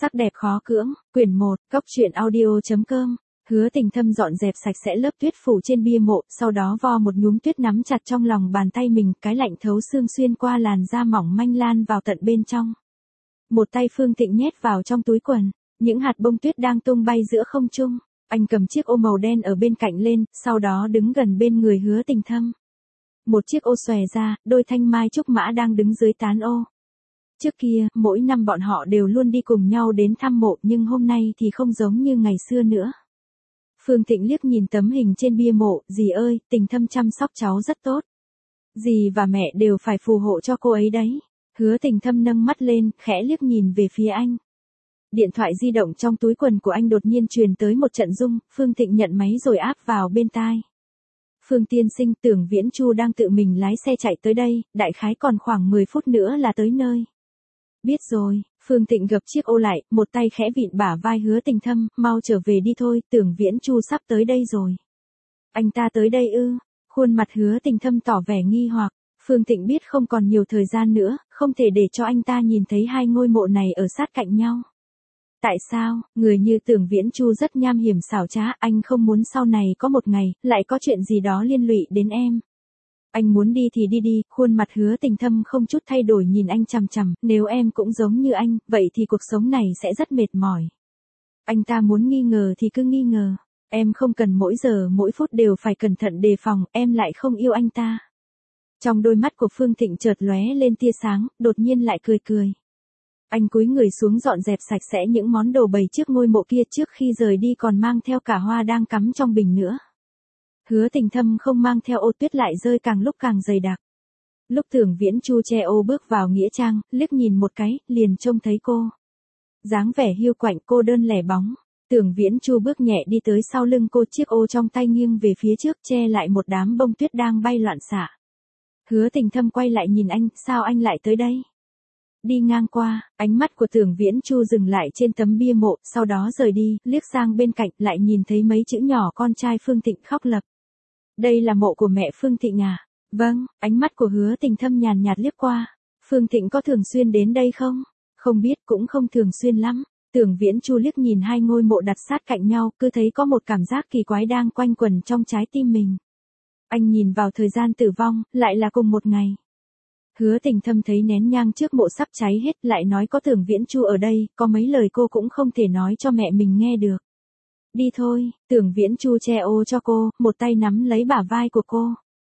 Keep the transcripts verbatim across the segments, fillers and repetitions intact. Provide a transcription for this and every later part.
Sắc đẹp khó cưỡng, quyển một, cốc truyện audio chấm com. Hứa Tình Thâm dọn dẹp sạch sẽ lớp tuyết phủ trên bia mộ, sau đó vo một nhúm tuyết nắm chặt trong lòng bàn tay mình, cái lạnh thấu xương xuyên qua làn da mỏng manh lan vào tận bên trong. Một tay Phương Thịnh nhét vào trong túi quần, những hạt bông tuyết đang tung bay giữa không trung. Anh cầm chiếc ô màu đen ở bên cạnh lên, sau đó đứng gần bên người Hứa Tình Thâm. Một chiếc ô xòe ra, đôi thanh mai trúc mã đang đứng dưới tán ô. Trước kia, mỗi năm bọn họ đều luôn đi cùng nhau đến thăm mộ, nhưng hôm nay thì không giống như ngày xưa nữa. Phương Thịnh liếc nhìn tấm hình trên bia mộ, dì ơi, Tình Thâm chăm sóc cháu rất tốt. Dì và mẹ đều phải phù hộ cho cô ấy đấy. Hứa Tình Thâm nâng mắt lên, khẽ liếc nhìn về phía anh. Điện thoại di động trong túi quần của anh đột nhiên truyền tới một trận rung, Phương Thịnh nhận máy rồi áp vào bên tai. Phương tiên sinh, Tưởng Viễn Chu đang tự mình lái xe chạy tới đây, đại khái còn khoảng mười phút nữa là tới nơi. Biết rồi, Phương Thịnh gập chiếc ô lại, một tay khẽ vịn bả vai Hứa Tình Thâm, mau trở về đi thôi, Tưởng Viễn Chu sắp tới đây rồi. Anh ta tới đây ư? Khuôn mặt Hứa Tình Thâm tỏ vẻ nghi hoặc, Phương Thịnh biết không còn nhiều thời gian nữa, không thể để cho anh ta nhìn thấy hai ngôi mộ này ở sát cạnh nhau. Tại sao, người như Tưởng Viễn Chu rất nham hiểm xảo trá, anh không muốn sau này có một ngày, lại có chuyện gì đó liên lụy đến em. Anh muốn đi thì đi đi, khuôn mặt Hứa Tình Thâm không chút thay đổi nhìn anh chằm chằm, nếu em cũng giống như anh, vậy thì cuộc sống này sẽ rất mệt mỏi. Anh ta muốn nghi ngờ thì cứ nghi ngờ, em không cần mỗi giờ mỗi phút đều phải cẩn thận đề phòng, em lại không yêu anh ta. Trong đôi mắt của Phương Thịnh chợt lóe lên tia sáng, đột nhiên lại cười cười. Anh cúi người xuống dọn dẹp sạch sẽ những món đồ bày trước ngôi mộ kia, trước khi rời đi còn mang theo cả hoa đang cắm trong bình nữa. Hứa Tình Thâm không mang theo ô, tuyết lại rơi càng lúc càng dày đặc. Lúc Tưởng Viễn Chu che ô bước vào nghĩa trang, liếc nhìn một cái, liền trông thấy cô. Dáng vẻ hiu quạnh, cô đơn lẻ bóng. Tưởng Viễn Chu bước nhẹ đi tới sau lưng cô, chiếc ô trong tay nghiêng về phía trước che lại một đám bông tuyết đang bay loạn xạ. Hứa Tình Thâm quay lại nhìn anh, sao anh lại tới đây? Đi ngang qua, ánh mắt của Tưởng Viễn Chu dừng lại trên tấm bia mộ, sau đó rời đi, liếc sang bên cạnh, lại nhìn thấy mấy chữ nhỏ con trai Phương Thịnh khóc lặp. Đây là mộ của mẹ Phương Thịnh à? Vâng, ánh mắt của Hứa Tình Thâm nhàn nhạt liếc qua. Phương Thịnh có thường xuyên đến đây không? Không biết, cũng không thường xuyên lắm. Tưởng Viễn Chu liếc nhìn hai ngôi mộ đặt sát cạnh nhau, cứ thấy có một cảm giác kỳ quái đang quanh quẩn trong trái tim mình. Anh nhìn vào thời gian tử vong, lại là cùng một ngày. Hứa Tình Thâm thấy nén nhang trước mộ sắp cháy hết, lại nói có Tưởng Viễn Chu ở đây, có mấy lời cô cũng không thể nói cho mẹ mình nghe được. Đi thôi, Tưởng Viễn Chu che ô cho cô, một tay nắm lấy bả vai của cô.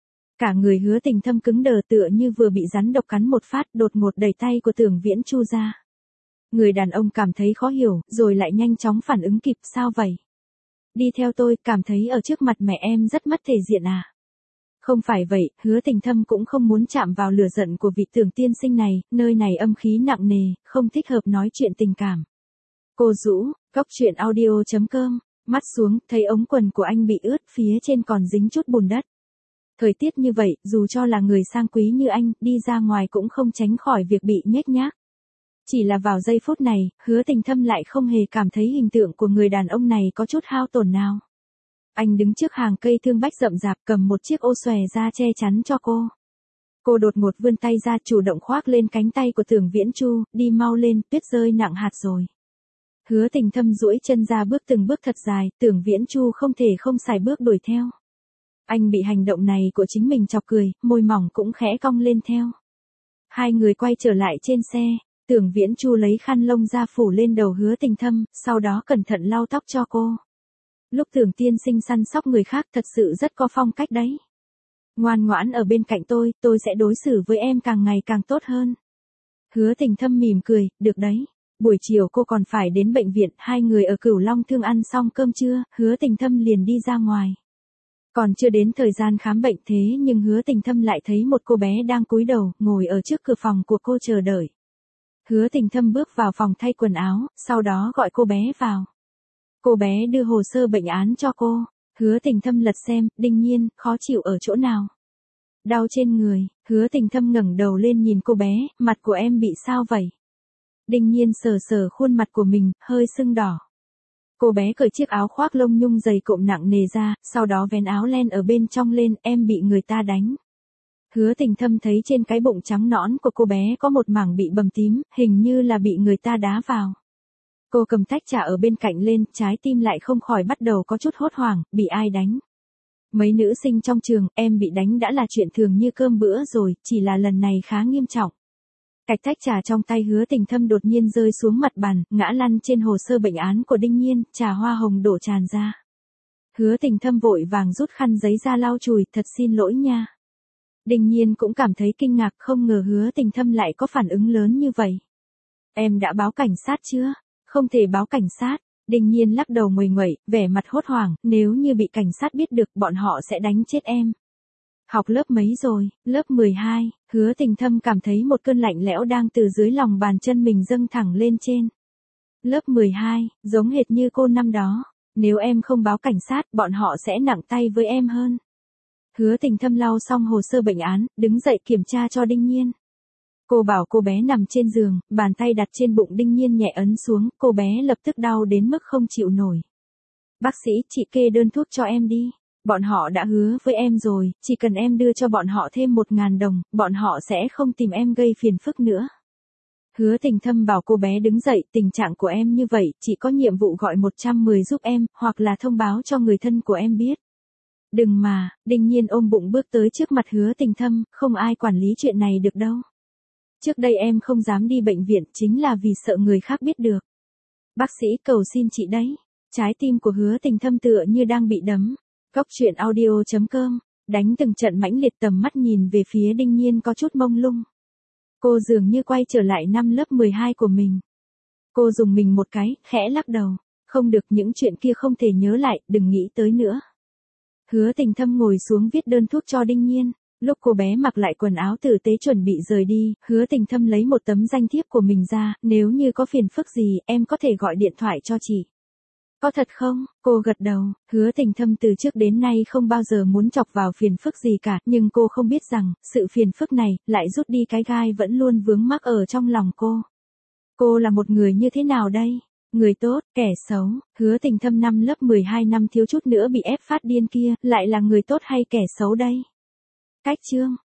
Cả người Hứa Tình Thâm cứng đờ tựa như vừa bị rắn độc cắn một phát, đột ngột đẩy tay của Tưởng Viễn Chu ra. Người đàn ông cảm thấy khó hiểu, rồi lại nhanh chóng phản ứng kịp, sao vậy? Đi theo tôi, cảm thấy ở trước mặt mẹ em rất mất thể diện à? Không phải vậy, Hứa Tình Thâm cũng không muốn chạm vào lửa giận của vị Tưởng tiên sinh này, nơi này âm khí nặng nề, không thích hợp nói chuyện tình cảm. Cô rũ, cốc truyện audio chấm com, mắt xuống, thấy ống quần của anh bị ướt, phía trên còn dính chút bùn đất. Thời tiết như vậy, dù cho là người sang quý như anh, đi ra ngoài cũng không tránh khỏi việc bị nhếch nhác. Chỉ là vào giây phút này, Hứa Tình Thâm lại không hề cảm thấy hình tượng của người đàn ông này có chút hao tổn nào. Anh đứng trước hàng cây thương bách rậm rạp, cầm một chiếc ô xòe ra che chắn cho cô. Cô đột ngột vươn tay ra, chủ động khoác lên cánh tay của Tưởng Viễn Chu, đi mau lên, tuyết rơi nặng hạt rồi. Hứa Tình Thâm duỗi chân ra bước từng bước thật dài, Tưởng Viễn Chu không thể không xài bước đuổi theo. Anh bị hành động này của chính mình chọc cười, môi mỏng cũng khẽ cong lên theo. Hai người quay trở lại trên xe, Tưởng Viễn Chu lấy khăn lông ra phủ lên đầu Hứa Tình Thâm, sau đó cẩn thận lau tóc cho cô. Lúc Tưởng tiên sinh săn sóc người khác thật sự rất có phong cách đấy. Ngoan ngoãn ở bên cạnh tôi, tôi sẽ đối xử với em càng ngày càng tốt hơn. Hứa Tình Thâm mỉm cười, được đấy. Buổi chiều cô còn phải đến bệnh viện, hai người ở Cửu Long Thương ăn xong cơm trưa, Hứa Tình Thâm liền đi ra ngoài. Còn chưa đến thời gian khám bệnh thế nhưng Hứa Tình Thâm lại thấy một cô bé đang cúi đầu, ngồi ở trước cửa phòng của cô chờ đợi. Hứa Tình Thâm bước vào phòng thay quần áo, sau đó gọi cô bé vào. Cô bé đưa hồ sơ bệnh án cho cô. Hứa Tình Thâm lật xem, Đinh Nhiên, khó chịu ở chỗ nào? Đau trên người. Hứa Tình Thâm ngẩng đầu lên nhìn cô bé, mặt của em bị sao vậy? Đinh Nhiên sờ sờ khuôn mặt của mình, hơi sưng đỏ. Cô bé cởi chiếc áo khoác lông nhung dày cộm nặng nề ra, sau đó vén áo len ở bên trong lên, em bị người ta đánh. Hứa Tình Thâm thấy trên cái bụng trắng nõn của cô bé có một mảng bị bầm tím, hình như là bị người ta đá vào. Cô cầm tách trà ở bên cạnh lên, trái tim lại không khỏi bắt đầu có chút hốt hoảng, bị ai đánh. Mấy nữ sinh trong trường, em bị đánh đã là chuyện thường như cơm bữa rồi, chỉ là lần này khá nghiêm trọng. Cạch tách trà trong tay Hứa Tình Thâm đột nhiên rơi xuống mặt bàn, ngã lăn trên hồ sơ bệnh án của Đinh Nhiên, trà hoa hồng đổ tràn ra. Hứa Tình Thâm vội vàng rút khăn giấy ra lau chùi, thật xin lỗi nha. Đinh Nhiên cũng cảm thấy kinh ngạc, không ngờ Hứa Tình Thâm lại có phản ứng lớn như vậy. Em đã báo cảnh sát chưa? Không thể báo cảnh sát. Đinh Nhiên lắc đầu nguầy nguậy, vẻ mặt hốt hoảng, nếu như bị cảnh sát biết được bọn họ sẽ đánh chết em. Học lớp mấy rồi? Lớp mười hai, Hứa Tình Thâm cảm thấy một cơn lạnh lẽo đang từ dưới lòng bàn chân mình dâng thẳng lên trên. Lớp mười hai, giống hệt như cô năm đó. Nếu em không báo cảnh sát, bọn họ sẽ nặng tay với em hơn. Hứa Tình Thâm lau xong hồ sơ bệnh án, đứng dậy kiểm tra cho Đinh Nhiên. Cô bảo cô bé nằm trên giường, bàn tay đặt trên bụng Đinh Nhiên nhẹ ấn xuống, cô bé lập tức đau đến mức không chịu nổi. Bác sĩ, chị kê đơn thuốc cho em đi. Bọn họ đã hứa với em rồi, chỉ cần em đưa cho bọn họ thêm một ngàn đồng, bọn họ sẽ không tìm em gây phiền phức nữa. Hứa Tình Thâm bảo cô bé đứng dậy, tình trạng của em như vậy, chỉ có nhiệm vụ gọi một trăm mười giúp em, hoặc là thông báo cho người thân của em biết. Đừng mà, Đinh Nhiên ôm bụng bước tới trước mặt Hứa Tình Thâm, không ai quản lý chuyện này được đâu. Trước đây em không dám đi bệnh viện chính là vì sợ người khác biết được. Bác sĩ cầu xin chị đấy. Trái tim của Hứa Tình Thâm tựa như đang bị đấm. Góc truyện audio chấm com, đánh từng trận mãnh liệt, tầm mắt nhìn về phía Đinh Nhiên có chút mông lung. Cô dường như quay trở lại năm lớp mười hai của mình. Cô dùng mình một cái, khẽ lắc đầu. Không được, những chuyện kia không thể nhớ lại, đừng nghĩ tới nữa. Hứa Tình Thâm ngồi xuống viết đơn thuốc cho Đinh Nhiên. Lúc cô bé mặc lại quần áo tử tế chuẩn bị rời đi, Hứa Tình Thâm lấy một tấm danh thiếp của mình ra, nếu như có phiền phức gì, em có thể gọi điện thoại cho chị. Có thật không? Cô gật đầu, Hứa Tình Thâm từ trước đến nay không bao giờ muốn chọc vào phiền phức gì cả, nhưng cô không biết rằng, sự phiền phức này, lại rút đi cái gai vẫn luôn vướng mắc ở trong lòng cô. Cô là một người như thế nào đây? Người tốt, kẻ xấu, Hứa Tình Thâm năm lớp mười hai năm thiếu chút nữa bị ép phát điên kia, lại là người tốt hay kẻ xấu đây? Cách chương